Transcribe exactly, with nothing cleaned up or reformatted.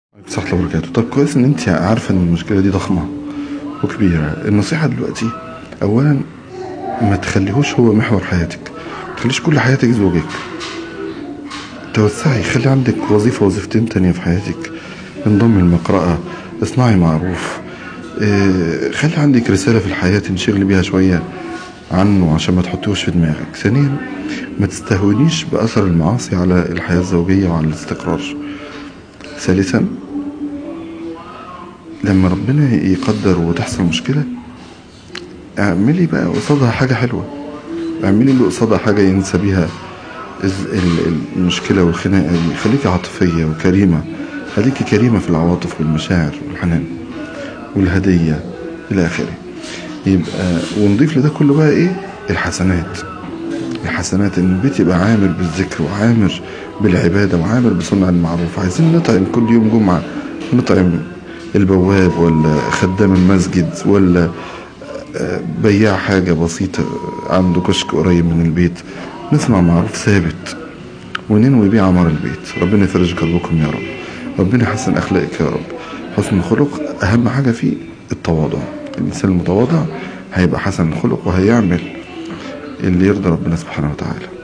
صح الله وبركاته. طب كويس ان انت عارفه ان المشكله دي ضخمه وكبيره. النصيحه دلوقتي اولا ما تخليهوش هو محور حياتك، ما تخليش كل حياتك زوجك. توسعي، خلي عندك وظيفه وظيفتين تانية في حياتك. انضمي المقرأة، اصنعي معروف، اه خلي عندك رساله في الحياه تنشغلي بيها شويه عنه عشان ما تحطوش في دماغك. ثانيا ما تستهونيش باثر المعاصي على الحياه الزوجيه وعلى الاستقرار. ثالثا لما ربنا يقدر وتحصل مشكلة اعملي بقى قصادها حاجة حلوة، اعملي اللي قصادها حاجة ينسى بيها المشكلة والخناقة دي. خليكي عاطفية وكريمة، خليكي كريمة في العواطف والمشاعر والحنان والهدية إلى آخره. يبقى ونضيف لده كله بقى ايه؟ الحسنات. الحسنات ان البيت يبقى عامر بالذكر وعامر بالعبادة وعامر بصنع المعروف. عايزين نطعم كل يوم جمعة، نطعم البواب ولا خدام المسجد ولا بياع حاجة بسيطة عنده كشك قريب من البيت. نصنع معروف ثابت وننوي بيه عمر البيت. ربنا يفرج كربكم يا رب، ربنا يحسن أخلاقك يا رب. حسن الخلق أهم حاجة فيه التواضع. الإنسان المتواضع هيبقى حسن الخلق وهيعمل اللي يرضى ربنا سبحانه وتعالى.